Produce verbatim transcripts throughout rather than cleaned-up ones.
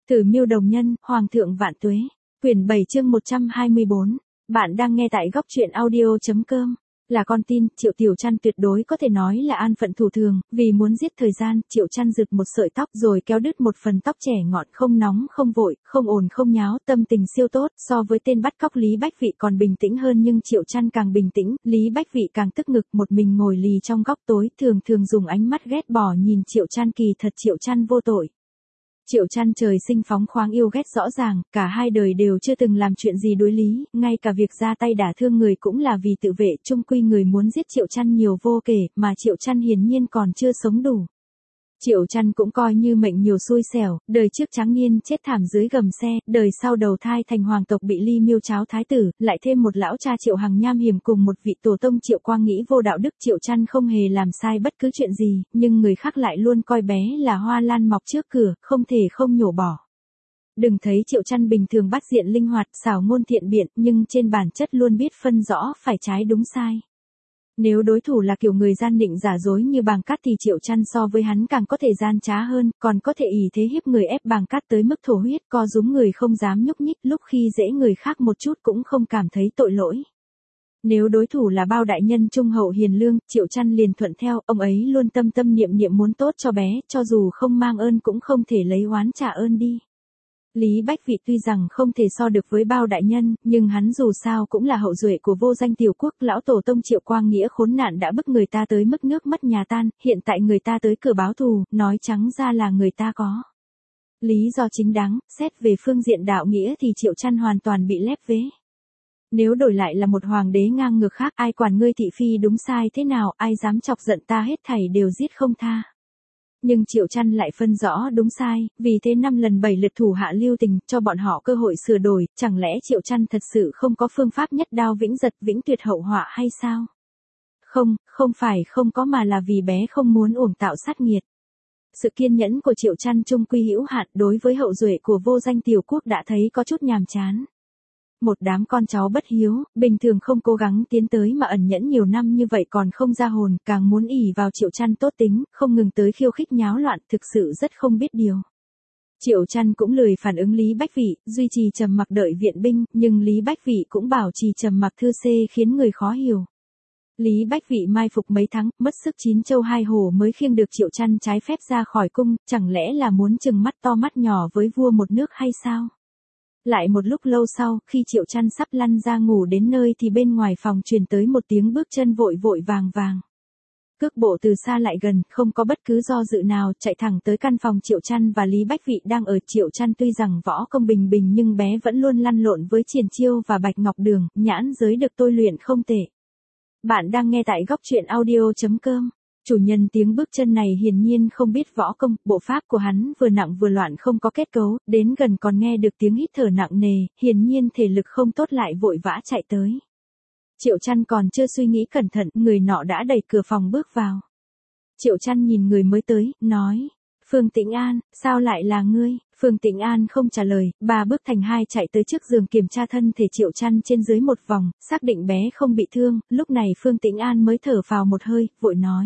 Tử Miêu Đồng Nhân, Hoàng thượng vạn tuế. Quyển bảy chương một trăm hai mươi bốn. Bạn đang nghe tại góc truyện audio.com. Là con tin, Triệu Tiểu Trăn tuyệt đối có thể nói là an phận thủ thường, vì muốn giết thời gian, Triệu Trăn rực một sợi tóc rồi kéo đứt một phần tóc trẻ ngọn, không nóng không vội, không ồn không nháo, tâm tình siêu tốt, so với tên bắt cóc Lý Bách Vị còn bình tĩnh hơn, nhưng Triệu Trăn càng bình tĩnh, Lý Bách Vị càng tức ngực, một mình ngồi lì trong góc tối, thường thường dùng ánh mắt ghét bỏ nhìn Triệu Trăn, kỳ thật Triệu Trăn vô tội. Triệu Trăn trời sinh phóng khoáng yêu ghét rõ ràng, cả hai đời đều chưa từng làm chuyện gì đối lý, ngay cả việc ra tay đả thương người cũng là vì tự vệ, chung quy người muốn giết Triệu Trăn nhiều vô kể, mà Triệu Trăn hiển nhiên còn chưa sống đủ. Triệu Trăn cũng coi như mệnh nhiều xui xẻo, đời trước tráng niên chết thảm dưới gầm xe, đời sau đầu thai thành hoàng tộc bị Ly Miêu Cháo thái tử, lại thêm một lão cha Triệu Hằng nham hiểm cùng một vị tổ tông Triệu Quang nghĩ vô đạo đức. Triệu Trăn không hề làm sai bất cứ chuyện gì, nhưng người khác lại luôn coi bé là hoa lan mọc trước cửa, không thể không nhổ bỏ. Đừng thấy Triệu Trăn bình thường bắt diện linh hoạt, xảo ngôn thiện biện, nhưng trên bản chất luôn biết phân rõ phải trái đúng sai. Nếu đối thủ là kiểu người gian định giả dối như Bàng Cát thì Triệu Trăn so với hắn càng có thể gian trá hơn, còn có thể ỷ thế hiếp người ép Bàng Cát tới mức thổ huyết, co rúm người không dám nhúc nhích, lúc khi dễ người khác một chút cũng không cảm thấy tội lỗi. Nếu đối thủ là Bao đại nhân trung hậu hiền lương, Triệu Trăn liền thuận theo, ông ấy luôn tâm tâm niệm niệm muốn tốt cho bé, cho dù không mang ơn cũng không thể lấy oán trả ơn đi. Lý Bách Vị tuy rằng không thể so được với Bao đại nhân, nhưng hắn dù sao cũng là hậu duệ của vô danh tiểu quốc, lão tổ tông Triệu Quang Nghĩa khốn nạn đã bức người ta tới mức nước mất nhà tan, hiện tại người ta tới cửa báo thù, nói trắng ra là người ta có lý do chính đáng, xét về phương diện đạo nghĩa thì Triệu Trăn hoàn toàn bị lép vế. Nếu đổi lại là một hoàng đế ngang ngược khác, ai quản ngươi thị phi đúng sai thế nào, ai dám chọc giận ta hết thảy đều giết không tha. Nhưng Triệu Trăn lại phân rõ đúng sai, vì thế năm lần bảy lượt thủ hạ lưu tình, cho bọn họ cơ hội sửa đổi, chẳng lẽ Triệu Trăn thật sự không có phương pháp nhất đao vĩnh giật vĩnh tuyệt hậu họa hay sao? Không, không phải không có mà là vì bé không muốn uổng tạo sát nghiệt. Sự kiên nhẫn của Triệu Trăn chung quy hữu hạn, đối với hậu duệ của vô danh tiểu quốc đã thấy có chút nhàm chán. Một đám con cháu bất hiếu, bình thường không cố gắng tiến tới mà ẩn nhẫn nhiều năm như vậy còn không ra hồn, càng muốn ỷ vào Triệu Trăn tốt tính, không ngừng tới khiêu khích nháo loạn, thực sự rất không biết điều. Triệu Trăn cũng lười phản ứng Lý Bách Vị, duy trì trầm mặc đợi viện binh, nhưng Lý Bách Vị cũng bảo trì trầm mặc thư xê khiến người khó hiểu. Lý Bách Vị mai phục mấy tháng, mất sức chín châu hai hổ mới khiêng được Triệu Trăn trái phép ra khỏi cung, chẳng lẽ là muốn chừng mắt to mắt nhỏ với vua một nước hay sao? Lại một lúc lâu sau, khi Triệu Trăn sắp lăn ra ngủ đến nơi thì bên ngoài phòng truyền tới một tiếng bước chân vội vội vàng vàng. Cước bộ từ xa lại gần, không có bất cứ do dự nào, chạy thẳng tới căn phòng Triệu Trăn và Lý Bách Vị đang ở. Triệu Trăn tuy rằng võ công bình bình nhưng bé vẫn luôn lăn lộn với Triển Chiêu và Bạch Ngọc Đường, nhãn giới được tôi luyện không tệ. Bạn đang nghe tại góc truyện audio.com. Chủ nhân tiếng bước chân này hiển nhiên không biết võ công, bộ pháp của hắn vừa nặng vừa loạn không có kết cấu, đến gần còn nghe được tiếng hít thở nặng nề, hiển nhiên thể lực không tốt lại vội vã chạy tới. Triệu Trăn còn chưa suy nghĩ cẩn thận, người nọ đã đẩy cửa phòng bước vào. Triệu Trăn nhìn người mới tới, nói, Phương Tĩnh An, sao lại là ngươi? Phương Tĩnh An không trả lời, bà bước thành hai chạy tới trước giường kiểm tra thân thể Triệu Trăn trên dưới một vòng, xác định bé không bị thương, lúc này Phương Tĩnh An mới thở phào một hơi, vội nói.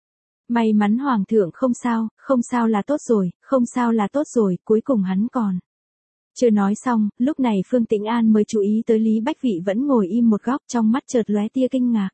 May mắn hoàng thượng không sao, không sao là tốt rồi, không sao là tốt rồi, cuối cùng hắn còn. Chưa nói xong, lúc này Phương Tĩnh An mới chú ý tới Lý Bách Vị vẫn ngồi im một góc, trong mắt chợt lóe tia kinh ngạc.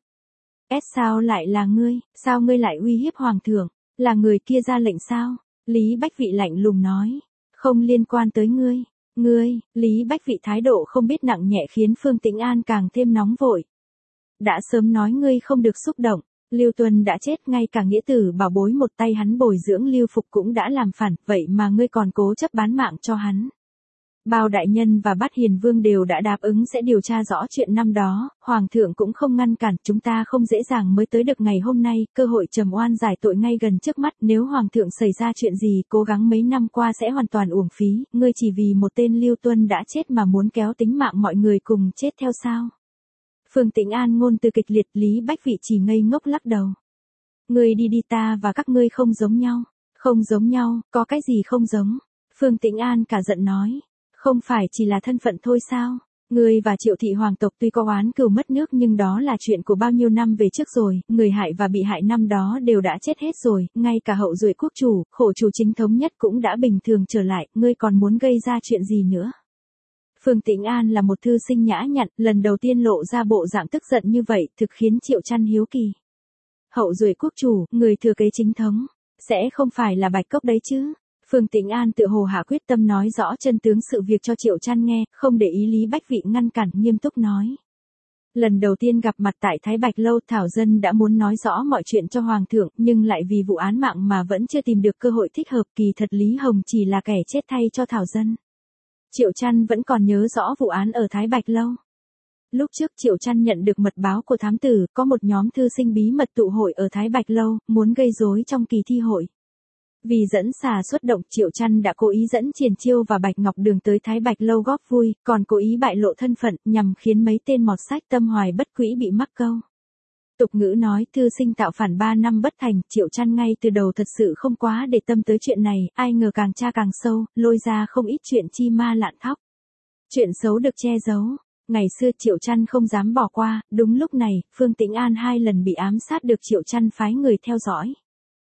S sao lại là ngươi, sao ngươi lại uy hiếp hoàng thượng, là người kia ra lệnh sao? Lý Bách Vị lạnh lùng nói, không liên quan tới ngươi, ngươi, Lý Bách Vị thái độ không biết nặng nhẹ khiến Phương Tĩnh An càng thêm nóng vội. Đã sớm nói ngươi không được xúc động. Lưu Tuân đã chết, ngay cả nghĩa tử bảo bối một tay hắn bồi dưỡng Lưu Phục cũng đã làm phản, vậy mà ngươi còn cố chấp bán mạng cho hắn. Bao đại nhân và Bát Hiền Vương đều đã đáp ứng sẽ điều tra rõ chuyện năm đó, hoàng thượng cũng không ngăn cản, chúng ta không dễ dàng mới tới được ngày hôm nay, cơ hội trầm oan giải tội ngay gần trước mắt, nếu hoàng thượng xảy ra chuyện gì, cố gắng mấy năm qua sẽ hoàn toàn uổng phí, ngươi chỉ vì một tên Lưu Tuân đã chết mà muốn kéo tính mạng mọi người cùng chết theo sao? Phương Tĩnh An ngôn từ kịch liệt, Lý Bách Vị chỉ ngây ngốc lắc đầu. Ngươi đi đi, ta và các ngươi không giống nhau. Không giống nhau, có cái gì không giống? Phương Tĩnh An cả giận nói. Không phải chỉ là thân phận thôi sao? Ngươi và Triệu thị hoàng tộc tuy có oán cừu mất nước nhưng đó là chuyện của bao nhiêu năm về trước rồi, người hại và bị hại năm đó đều đã chết hết rồi, ngay cả hậu duệ quốc chủ, khổ chủ chính thống nhất cũng đã bình thường trở lại, ngươi còn muốn gây ra chuyện gì nữa? Phương Tĩnh An là một thư sinh nhã nhặn, lần đầu tiên lộ ra bộ dạng tức giận như vậy, thực khiến Triệu Trăn hiếu kỳ. Hậu duệ quốc chủ, người thừa kế chính thống, sẽ không phải là Bạch Cốc đấy chứ? Phương Tĩnh An tự hồ hạ quyết tâm nói rõ chân tướng sự việc cho Triệu Trăn nghe, không để ý Lý Bách Vị ngăn cản, nghiêm túc nói. Lần đầu tiên gặp mặt tại Thái Bạch Lâu, Thảo Dân đã muốn nói rõ mọi chuyện cho Hoàng thượng, nhưng lại vì vụ án mạng mà vẫn chưa tìm được cơ hội thích hợp, kỳ thật Lý Hồng chỉ là kẻ chết thay cho Thảo Dân. Triệu Trăn vẫn còn nhớ rõ vụ án ở Thái Bạch Lâu. Lúc trước Triệu Trăn nhận được mật báo của thám tử, có một nhóm thư sinh bí mật tụ hội ở Thái Bạch Lâu, muốn gây rối trong kỳ thi hội. Vì dẫn xà xuất động, Triệu Trăn đã cố ý dẫn Triển Chiêu và Bạch Ngọc Đường tới Thái Bạch Lâu góp vui, còn cố ý bại lộ thân phận, nhằm khiến mấy tên mọt sách tâm hoài bất quỹ bị mắc câu. Tục ngữ nói, thư sinh tạo phản ba năm bất thành, Triệu Trăn ngay từ đầu thật sự không quá để tâm tới chuyện này, ai ngờ càng tra càng sâu, lôi ra không ít chuyện chi ma lạn thóc. Chuyện xấu được che giấu. Ngày xưa Triệu Trăn không dám bỏ qua, đúng lúc này, Phương Tĩnh An hai lần bị ám sát được Triệu Trăn phái người theo dõi.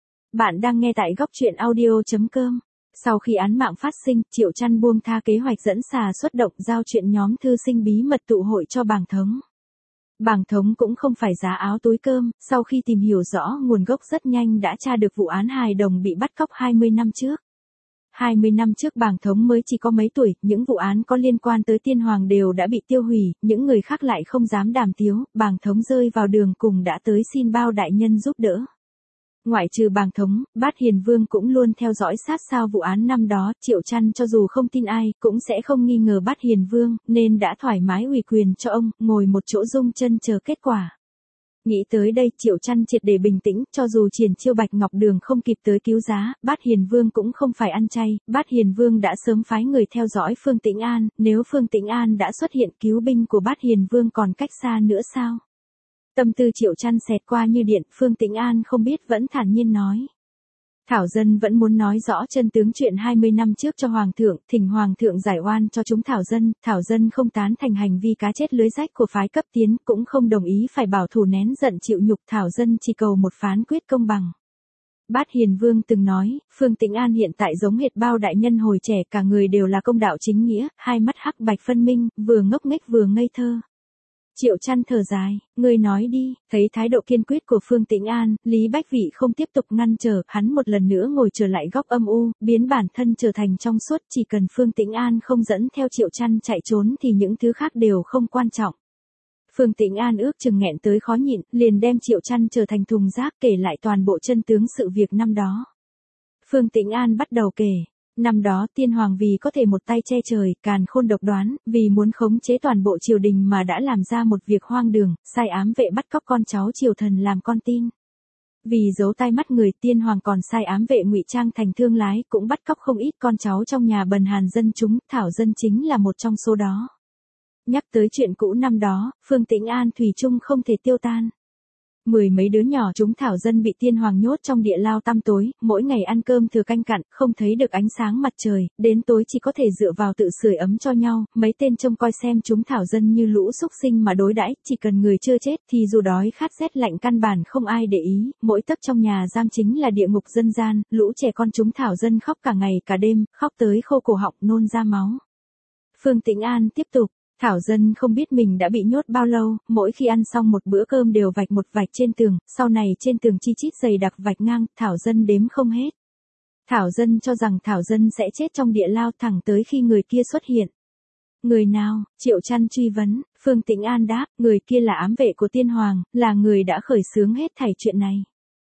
Bạn đang nghe tại góc truyện audio.com. Sau khi án mạng phát sinh, Triệu Trăn buông tha kế hoạch dẫn xà xuất động, giao chuyện nhóm thư sinh bí mật tụ hội cho Bàng Thống. Bàng Thống cũng không phải giá áo túi cơm, sau khi tìm hiểu rõ nguồn gốc rất nhanh đã tra được vụ án hài đồng bị bắt cóc hai mươi năm trước. hai mươi năm trước Bàng Thống mới chỉ có mấy tuổi, những vụ án có liên quan tới tiên hoàng đều đã bị tiêu hủy, những người khác lại không dám đàm tiếu, Bàng Thống rơi vào đường cùng đã tới xin bao đại nhân giúp đỡ. Ngoại trừ Bàng Thống, Bát Hiền Vương cũng luôn theo dõi sát sao vụ án năm đó, Triệu Trăn cho dù không tin ai, cũng sẽ không nghi ngờ Bát Hiền Vương, nên đã thoải mái ủy quyền cho ông, ngồi một chỗ rung chân chờ kết quả. Nghĩ tới đây, Triệu Trăn triệt để bình tĩnh, cho dù Triển Chiêu Bạch Ngọc Đường không kịp tới cứu giá, Bát Hiền Vương cũng không phải ăn chay, Bát Hiền Vương đã sớm phái người theo dõi Phương Tĩnh An, nếu Phương Tĩnh An đã xuất hiện, cứu binh của Bát Hiền Vương còn cách xa nữa sao? Tâm tư Triệu Trăn xẹt qua như điện, Phương Tĩnh An không biết vẫn thản nhiên nói. Thảo Dân vẫn muốn nói rõ chân tướng chuyện hai mươi năm trước cho Hoàng thượng, thỉnh Hoàng thượng giải oan cho chúng Thảo Dân, Thảo Dân không tán thành hành vi cá chết lưới rách của phái cấp tiến, cũng không đồng ý phải bảo thủ nén giận chịu nhục, Thảo Dân chỉ cầu một phán quyết công bằng. Bát Hiền Vương từng nói, Phương Tĩnh An hiện tại giống hệt bao đại nhân hồi trẻ, cả người đều là công đạo chính nghĩa, hai mắt hắc bạch phân minh, vừa ngốc nghếch vừa ngây thơ. Triệu Trăn thở dài, ngươi nói đi, thấy thái độ kiên quyết của Phương Tĩnh An, Lý Bách Vị không tiếp tục ngăn trở, hắn một lần nữa ngồi trở lại góc âm u, biến bản thân trở thành trong suốt, chỉ cần Phương Tĩnh An không dẫn theo Triệu Trăn chạy trốn thì những thứ khác đều không quan trọng. Phương Tĩnh An ước chừng nghẹn tới khó nhịn, liền đem Triệu Trăn trở thành thùng rác kể lại toàn bộ chân tướng sự việc năm đó. Phương Tĩnh An bắt đầu kể. Năm đó tiên hoàng vì có thể một tay che trời, càn khôn độc đoán, vì muốn khống chế toàn bộ triều đình mà đã làm ra một việc hoang đường, sai ám vệ bắt cóc con cháu triều thần làm con tin. Vì giấu tai mắt người, tiên hoàng còn sai ám vệ ngụy trang thành thương lái, cũng bắt cóc không ít con cháu trong nhà bần hàn dân chúng, Thảo Dân chính là một trong số đó. Nhắc tới chuyện cũ năm đó, Phương Tĩnh An thủy chung không thể tiêu tan. Mười mấy đứa nhỏ chúng Thảo Dân bị tiên hoàng nhốt trong địa lao tăm tối, mỗi ngày ăn cơm thừa canh cặn, không thấy được ánh sáng mặt trời, đến tối chỉ có thể dựa vào tự sưởi ấm cho nhau, mấy tên trông coi xem chúng Thảo Dân như lũ súc sinh mà đối đãi, chỉ cần người chưa chết thì dù đói khát rét lạnh căn bản không ai để ý, mỗi tấc trong nhà giam chính là địa ngục dân gian, lũ trẻ con chúng Thảo Dân khóc cả ngày cả đêm, khóc tới khô cổ họng nôn ra máu. Phương Tĩnh An tiếp tục. Thảo Dân không biết mình đã bị nhốt bao lâu, mỗi khi ăn xong một bữa cơm đều vạch một vạch trên tường, sau này trên tường chi chít dày đặc vạch ngang, Thảo Dân đếm không hết. Thảo Dân cho rằng Thảo Dân sẽ chết trong địa lao thẳng tới khi người kia xuất hiện. Người nào? Triệu Trăn truy vấn, Phương Tĩnh An đáp, người kia là ám vệ của tiên hoàng, là người đã khởi xướng hết thảy chuyện này.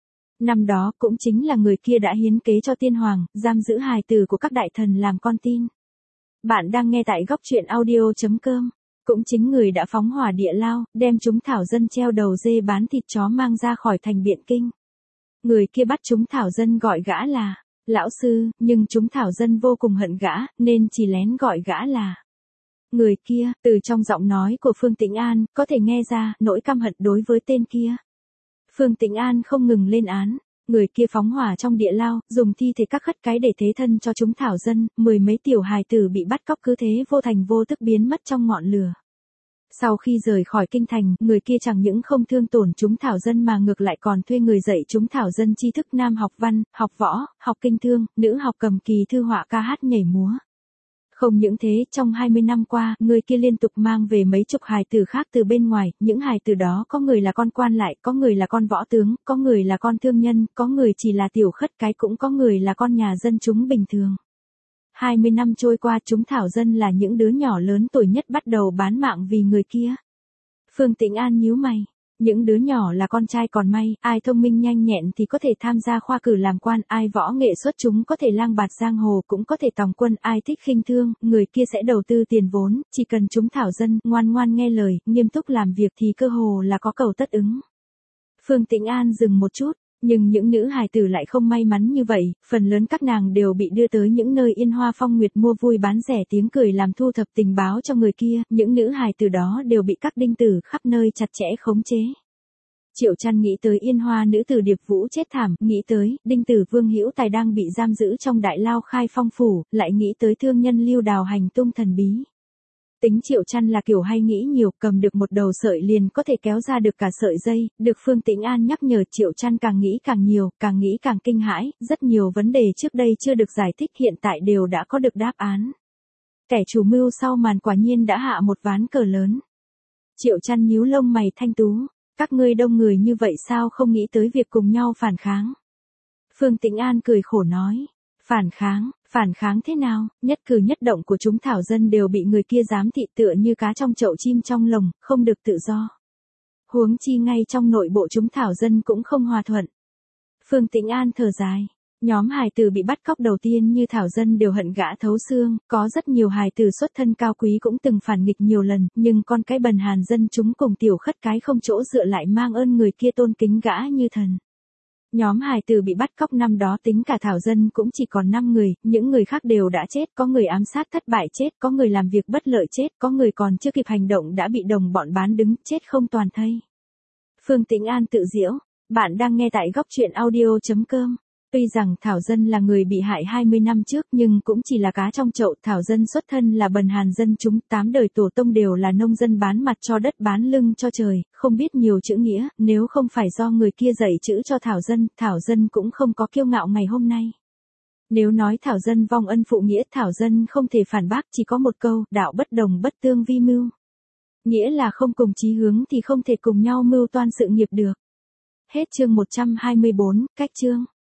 Năm đó cũng chính là người kia đã hiến kế cho tiên hoàng, giam giữ hài tử của các đại thần làm con tin. Bạn đang nghe tại góc truyện audio.com. Cũng chính người đã phóng hỏa địa lao, đem chúng Thảo Dân treo đầu dê bán thịt chó mang ra khỏi thành Biện Kinh. Người kia bắt chúng Thảo Dân gọi gã là lão sư, nhưng chúng Thảo Dân vô cùng hận gã, nên chỉ lén gọi gã là người kia. Từ trong giọng nói của Phương Tĩnh An, có thể nghe ra nỗi căm hận đối với tên kia. Phương Tĩnh An không ngừng lên án. Người kia phóng hỏa trong địa lao, dùng thi thể các khất cái để thế thân cho chúng Thảo Dân, mười mấy tiểu hài tử bị bắt cóc cứ thế vô thành vô tức biến mất trong ngọn lửa. Sau khi rời khỏi kinh thành, người kia chẳng những không thương tổn chúng thảo dân mà ngược lại còn thuê người dạy chúng thảo dân tri thức nam học văn, học võ, học kinh thương, nữ học cầm kỳ thư họa ca hát nhảy múa. Không những thế, trong hai mươi năm qua, người kia liên tục mang về mấy chục hài tử khác từ bên ngoài, những hài tử đó có người là con quan lại, có người là con võ tướng, có người là con thương nhân, có người chỉ là tiểu khất cái, cũng có người là con nhà dân chúng bình thường. hai mươi năm trôi qua, chúng thảo dân là những đứa nhỏ lớn tuổi nhất bắt đầu bán mạng vì người kia. Phương Tĩnh An nhíu mày. Những đứa nhỏ là con trai còn may, ai thông minh nhanh nhẹn thì có thể tham gia khoa cử làm quan, ai võ nghệ xuất chúng có thể lang bạt giang hồ, cũng có thể tòng quân, ai thích khinh thương, người kia sẽ đầu tư tiền vốn, chỉ cần chúng thảo dân ngoan ngoan nghe lời, nghiêm túc làm việc thì cơ hồ là có cầu tất ứng. Phương Tĩnh An dừng một chút, nhưng những nữ hài tử lại không may mắn như vậy, phần lớn các nàng đều bị đưa tới những nơi yên hoa phong nguyệt mua vui bán rẻ tiếng cười làm thu thập tình báo cho người kia, những nữ hài tử đó đều bị các đinh tử khắp nơi chặt chẽ khống chế. Triệu Chăn nghĩ tới yên hoa nữ tử Điệp Vũ chết thảm, nghĩ tới đinh tử Vương Hữu Tài đang bị giam giữ trong đại lao Khai Phong phủ, lại nghĩ tới thương nhân Lưu Đào hành tung thần bí. Tính Triệu Chăn là kiểu hay nghĩ nhiều, cầm được một đầu sợi liền có thể kéo ra được cả sợi dây, được Phương Tĩnh An nhắc nhở, Triệu Chăn càng nghĩ càng nhiều, càng nghĩ càng kinh hãi, rất nhiều vấn đề trước đây chưa được giải thích hiện tại đều đã có được đáp án. Kẻ chủ mưu sau màn quả nhiên đã hạ một ván cờ lớn. Triệu Chăn nhíu lông mày thanh tú, các ngươi đông người như vậy sao không nghĩ tới việc cùng nhau phản kháng? Phương Tĩnh An cười khổ nói, phản kháng? Phản kháng thế nào? Nhất cử nhất động của chúng thảo dân đều bị người kia giám thị tựa như cá trong chậu chim trong lồng, không được tự do. Huống chi ngay trong nội bộ chúng thảo dân cũng không hòa thuận. Phương Tĩnh An thở dài. Nhóm hài tử bị bắt cóc đầu tiên như thảo dân đều hận gã thấu xương, có rất nhiều hài tử xuất thân cao quý cũng từng phản nghịch nhiều lần, nhưng con cái bần hàn dân chúng cùng tiểu khất cái không chỗ dựa lại mang ơn người kia tôn kính gã như thần. Nhóm hài tử bị bắt cóc năm đó tính cả thảo dân cũng chỉ còn năm người, những người khác đều đã chết, có người ám sát thất bại chết, có người làm việc bất lợi chết, có người còn chưa kịp hành động đã bị đồng bọn bán đứng, chết không toàn thây. Phương Tĩnh An tự giễu, bạn đang nghe tại góc truyện audio chấm com. Tuy rằng thảo dân là người bị hại hai mươi năm trước nhưng cũng chỉ là cá trong chậu, thảo dân xuất thân là bần hàn dân chúng, tám đời tổ tông đều là nông dân bán mặt cho đất bán lưng cho trời, không biết nhiều chữ nghĩa, nếu không phải do người kia dạy chữ cho thảo dân, thảo dân cũng không có kiêu ngạo ngày hôm nay. Nếu nói thảo dân vong ân phụ nghĩa, thảo dân không thể phản bác, chỉ có một câu, đạo bất đồng bất tương vi mưu. Nghĩa là không cùng chí hướng thì không thể cùng nhau mưu toan sự nghiệp được. Hết chương một trăm hai mươi bốn, cách chương.